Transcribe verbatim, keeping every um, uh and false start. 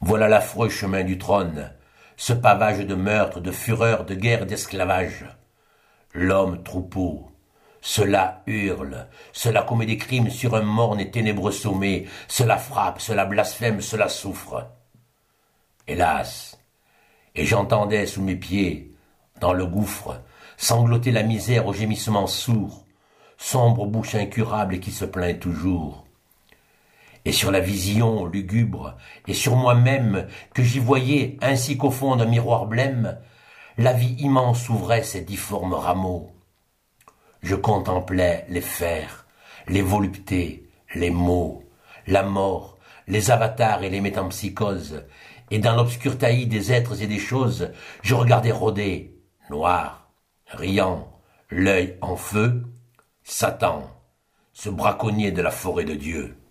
Voilà l'affreux chemin du trône, ce pavage de meurtre, de fureur, de guerre, d'esclavage. L'homme troupeau, cela hurle, cela commet des crimes sur un morne et ténébreux sommet, cela frappe, cela blasphème, cela souffre. Hélas, et j'entendais sous mes pieds, dans le gouffre, sangloter la misère aux gémissements sourds, sombre bouche incurable qui se plaint toujours. Et sur la vision lugubre, et sur moi-même, que j'y voyais ainsi qu'au fond d'un miroir blême, la vie immense ouvrait ses difformes rameaux. Je contemplais les fers, les voluptés, les maux, la mort, les avatars et les métempsychoses, et dans l'obscur taillis des êtres et des choses, je regardais rôder, noir, riant, l'œil en feu, Satan, ce braconnier de la forêt de Dieu.